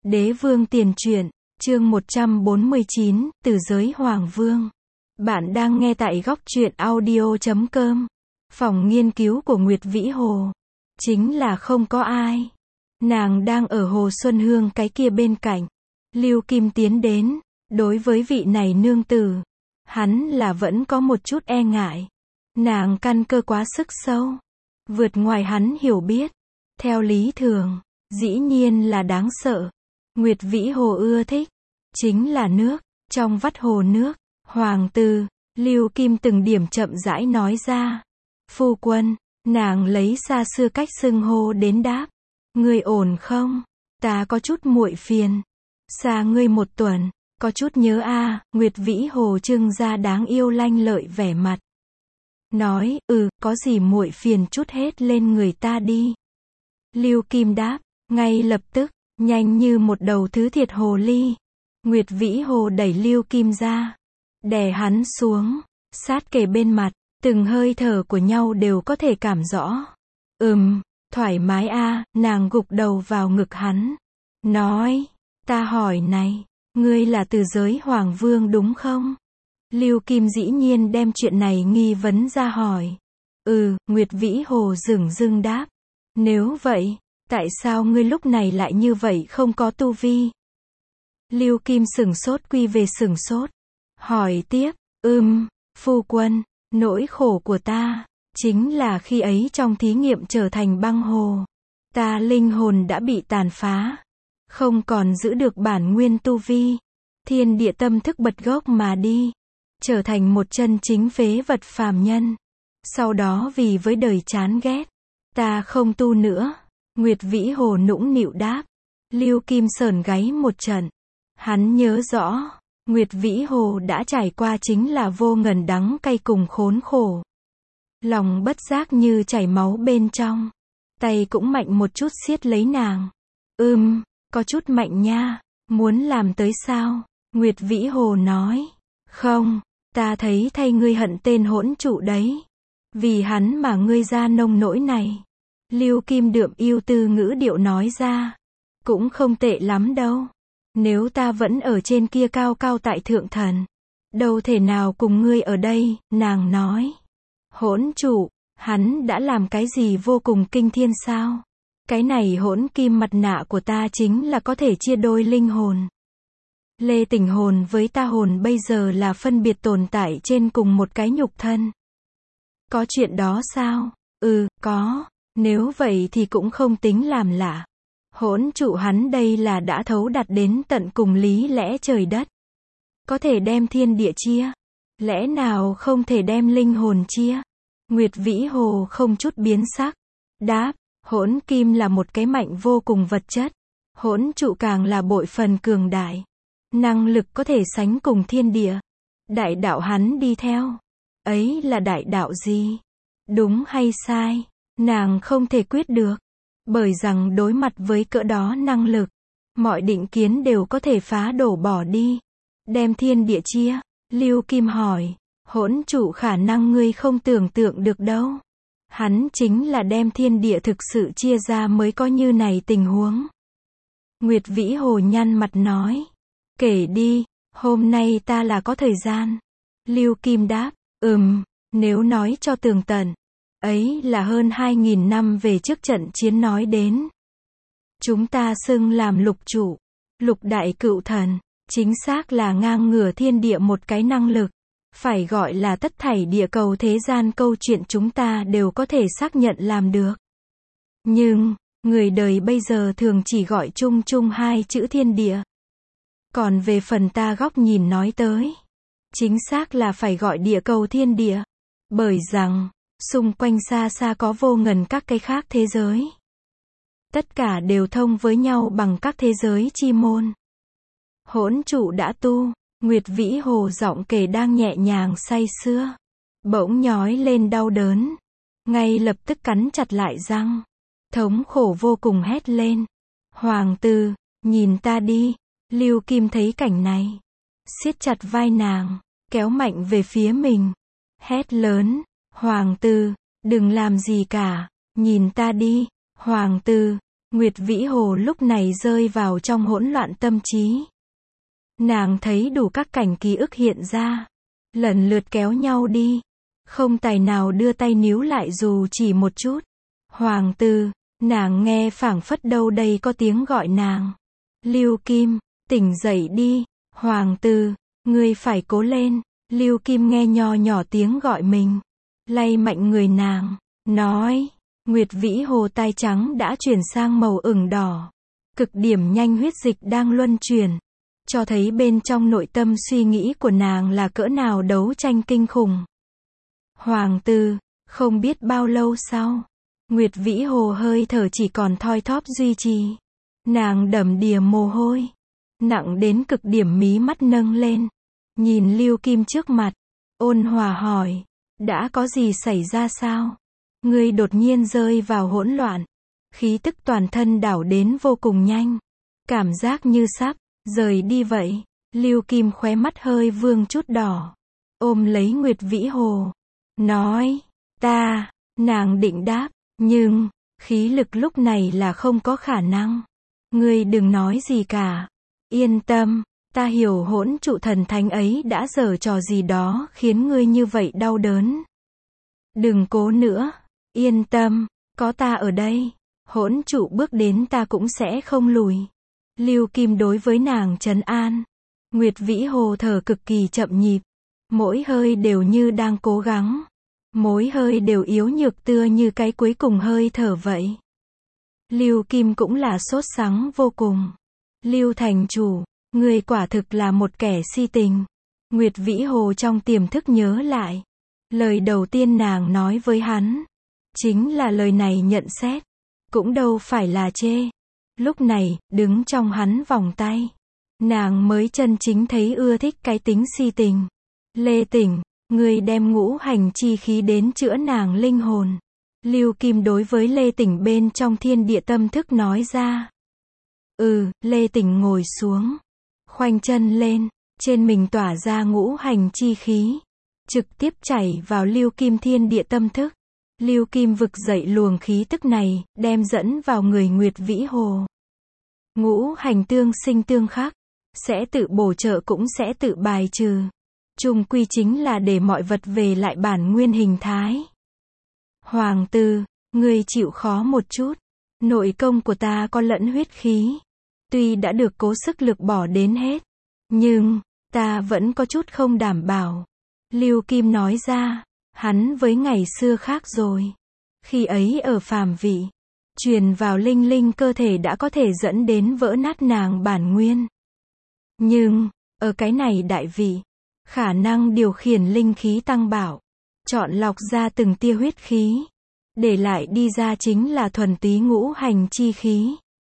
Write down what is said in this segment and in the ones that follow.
Đế vương tiền truyện, chương 149, Từ giới Hoàng Vương. Bạn đang nghe tại góc truyện audio.com. Phòng nghiên cứu của Nguyệt Vĩ Hồ. Chính là không có ai. Nàng đang ở Hồ Xuân Hương cái kia bên cạnh. Lưu Kim tiến đến. Đối với vị này nương tử, hắn là vẫn có một chút e ngại. Nàng căn cơ quá sức sâu. Vượt ngoài hắn hiểu biết. Theo lý thường, dĩ nhiên là đáng sợ. Nguyệt Vĩ Hồ ưa thích, chính là nước, trong vắt hồ nước, hoàng tử, Lưu Kim từng điểm chậm rãi nói ra. Phu quân, nàng lấy xa xưa cách xưng hô đến đáp. Ngươi ổn không? Ta có chút muội phiền. Xa ngươi một tuần, có chút nhớ a. Nguyệt Vĩ Hồ trưng ra đáng yêu lanh lợi vẻ mặt. Nói, có gì muội phiền chút hết lên người ta đi. Lưu Kim đáp, ngay lập tức. Nhanh như một đầu thứ thiệt hồ ly. Nguyệt Vĩ Hồ đẩy Lưu Kim ra. Đè hắn xuống. Sát kề bên mặt. Từng hơi thở của nhau đều có thể cảm rõ. Thoải mái a. Nàng gục đầu vào ngực hắn. Nói. Ta hỏi này. Ngươi là Từ giới Hoàng Vương đúng không? Lưu Kim dĩ nhiên đem chuyện này nghi vấn ra hỏi. Nguyệt Vĩ Hồ dửng dưng đáp. Nếu vậy. Tại sao ngươi lúc này lại như vậy không có tu vi? Lưu Kim sửng sốt quy về sửng sốt. Hỏi tiếp, phu quân, nỗi khổ của ta, chính là khi ấy trong thí nghiệm trở thành băng hồ. Ta linh hồn đã bị tàn phá. Không còn giữ được bản nguyên tu vi. Thiên địa tâm thức bật gốc mà đi. Trở thành một chân chính phế vật phàm nhân. Sau đó vì với đời chán ghét. Ta không tu nữa. Nguyệt Vĩ Hồ nũng nịu đáp. Lưu Kim sởn gáy một trận. Hắn nhớ rõ, Nguyệt Vĩ Hồ đã trải qua chính là vô ngần đắng cay cùng khốn khổ. Lòng bất giác như chảy máu bên trong. Tay cũng mạnh một chút siết lấy nàng. Có chút mạnh nha. Muốn làm tới sao? Nguyệt Vĩ Hồ nói. Không, ta thấy thay ngươi hận tên hỗn trụ đấy. Vì hắn mà ngươi ra nông nỗi này. Lưu Kim đượm yêu tư ngữ điệu nói ra. Cũng không tệ lắm đâu. Nếu ta vẫn ở trên kia cao cao tại thượng thần. Đâu thể nào cùng ngươi ở đây, nàng nói. Hỗn trụ, hắn đã làm cái gì vô cùng kinh thiên sao? Cái này hỗn kim mặt nạ của ta chính là có thể chia đôi linh hồn. Lê Tỉnh hồn với ta hồn bây giờ là phân biệt tồn tại trên cùng một cái nhục thân. Có chuyện đó sao? Có. Nếu vậy thì cũng không tính làm lạ. Hỗn trụ hắn đây là đã thấu đạt đến tận cùng lý lẽ trời đất. Có thể đem thiên địa chia. Lẽ nào không thể đem linh hồn chia? Nguyệt Vĩ Hồ không chút biến sắc. Đáp, hỗn kim là một cái mạnh vô cùng vật chất. Hỗn trụ càng là bội phần cường đại. Năng lực có thể sánh cùng thiên địa. Đại đạo hắn đi theo. Ấy là đại đạo gì? Đúng hay sai? Nàng không thể quyết được. Bởi rằng đối mặt với cỡ đó năng lực, mọi định kiến đều có thể phá đổ bỏ đi. Đem thiên địa chia. Lưu Kim hỏi. Hỗn trụ khả năng ngươi không tưởng tượng được đâu. Hắn chính là đem thiên địa thực sự chia ra mới có như này tình huống. Nguyệt Vĩ Hồ nhăn mặt nói. Kể đi, hôm nay ta là có thời gian. Lưu Kim đáp. Nếu nói cho tường tận. Ấy là hơn 2.000 năm về trước trận chiến nói đến. Chúng ta xưng làm lục trụ, lục đại cựu thần, chính xác là ngang ngửa thiên địa một cái năng lực. Phải gọi là tất thảy địa cầu thế gian câu chuyện chúng ta đều có thể xác nhận làm được. Nhưng, người đời bây giờ thường chỉ gọi chung chung hai chữ thiên địa. Còn về phần ta góc nhìn nói tới, chính xác là phải gọi địa cầu thiên địa. Bởi rằng, xung quanh xa xa có vô ngần các cái khác thế giới. Tất cả đều thông với nhau bằng các thế giới chi môn. Hỗn trụ đã tu, Nguyệt Vĩ Hồ giọng kể đang nhẹ nhàng say sưa. Bỗng nhói lên đau đớn. Ngay lập tức cắn chặt lại răng. Thống khổ vô cùng hét lên. Hoàng tử, nhìn ta đi. Lưu Kim thấy cảnh này. Siết chặt vai nàng, kéo mạnh về phía mình. Hét lớn. Hoàng tử, đừng làm gì cả, nhìn ta đi. Hoàng tử, Nguyệt Vĩ Hồ lúc này rơi vào trong hỗn loạn tâm trí. Nàng thấy đủ các cảnh ký ức hiện ra, lần lượt kéo nhau đi, không tài nào đưa tay níu lại dù chỉ một chút. Hoàng tử, nàng nghe phảng phất đâu đây có tiếng gọi nàng. Lưu Kim, tỉnh dậy đi, hoàng tử, ngươi phải cố lên. Lưu Kim nghe nho nhỏ tiếng gọi mình, lay mạnh người nàng, nói. Nguyệt Vĩ Hồ tai trắng đã chuyển sang màu ửng đỏ. Cực điểm nhanh huyết dịch đang luân chuyển, cho thấy bên trong nội tâm suy nghĩ của nàng là cỡ nào đấu tranh kinh khủng. Hoàng tử, không biết bao lâu sau, Nguyệt Vĩ Hồ hơi thở chỉ còn thoi thóp duy trì. Nàng đầm đìa mồ hôi, nặng đến cực điểm, mí mắt nâng lên, nhìn Lưu Kim trước mặt, ôn hòa hỏi, đã có gì xảy ra sao? Ngươi đột nhiên rơi vào hỗn loạn, khí tức toàn thân đảo đến vô cùng nhanh, cảm giác như sắp rời đi vậy. Lưu Kim khóe mắt hơi vương chút đỏ, ôm lấy Nguyệt Vĩ Hồ, nói, nàng định đáp, nhưng, khí lực lúc này là không có khả năng. Ngươi đừng nói gì cả, yên tâm, ta hiểu hỗn trụ thần thánh ấy đã giở trò gì đó khiến ngươi như vậy đau đớn. Đừng cố nữa, yên tâm, có ta ở đây, hỗn trụ bước đến ta cũng sẽ không lùi. Lưu Kim đối với nàng trấn an. Nguyệt Vĩ Hồ thở cực kỳ chậm nhịp, mỗi hơi đều như đang cố gắng, mỗi hơi đều yếu nhược tựa như cái cuối cùng hơi thở vậy. Lưu Kim cũng là sốt sắng vô cùng. Lưu thành chủ, người quả thực là một kẻ si tình. Nguyệt Vĩ Hồ trong tiềm thức nhớ lại, lời đầu tiên nàng nói với hắn, chính là lời này nhận xét, cũng đâu phải là chê. Lúc này, đứng trong hắn vòng tay, nàng mới chân chính thấy ưa thích cái tính si tình. Lê Tỉnh, người đem ngũ hành chi khí đến chữa nàng linh hồn. Lưu Kim đối với Lê Tỉnh bên trong thiên địa tâm thức nói ra. Lê Tỉnh ngồi xuống, khoanh chân lên, trên mình tỏa ra ngũ hành chi khí, trực tiếp chảy vào Lưu Kim thiên địa tâm thức. Lưu Kim vực dậy luồng khí tức này, đem dẫn vào người Nguyệt Vĩ Hồ. Ngũ hành tương sinh tương khắc, sẽ tự bổ trợ cũng sẽ tự bài trừ. Chung quy chính là để mọi vật về lại bản nguyên hình thái. Hoàng tử, ngươi chịu khó một chút. Nội công của ta có lẫn huyết khí. Tuy đã được cố sức lực bỏ đến hết, nhưng, ta vẫn có chút không đảm bảo. Lưu Kim nói ra, hắn với ngày xưa khác rồi. Khi ấy ở phàm vị, truyền vào linh linh cơ thể đã có thể dẫn đến vỡ nát nàng bản nguyên. Nhưng, ở cái này đại vị, khả năng điều khiển linh khí tăng bảo, chọn lọc ra từng tia huyết khí, để lại đi ra chính là thuần túy ngũ hành chi khí.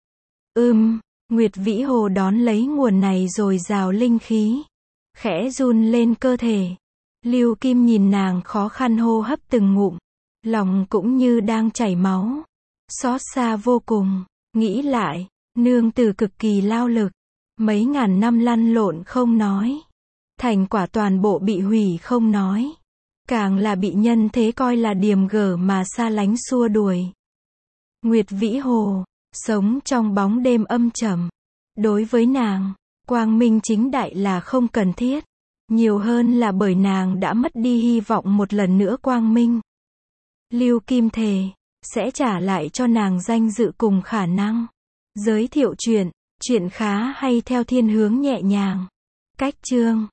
Nguyệt Vĩ Hồ đón lấy nguồn này rồi rào linh khí, khẽ run lên cơ thể. Lưu Kim nhìn nàng khó khăn hô hấp từng ngụm, lòng cũng như đang chảy máu, xót xa vô cùng. Nghĩ lại, nương tử cực kỳ lao lực, mấy ngàn năm lăn lộn không nói, thành quả toàn bộ bị hủy không nói, càng là bị nhân thế coi là điềm gở mà xa lánh xua đuổi. Nguyệt Vĩ Hồ, sống trong bóng đêm âm trầm. Đối với nàng, quang minh chính đại là không cần thiết. Nhiều hơn là bởi nàng đã mất đi hy vọng một lần nữa quang minh. Lưu Kim thề, sẽ trả lại cho nàng danh dự cùng khả năng. Giới thiệu chuyện khá hay theo thiên hướng nhẹ nhàng. Cách chương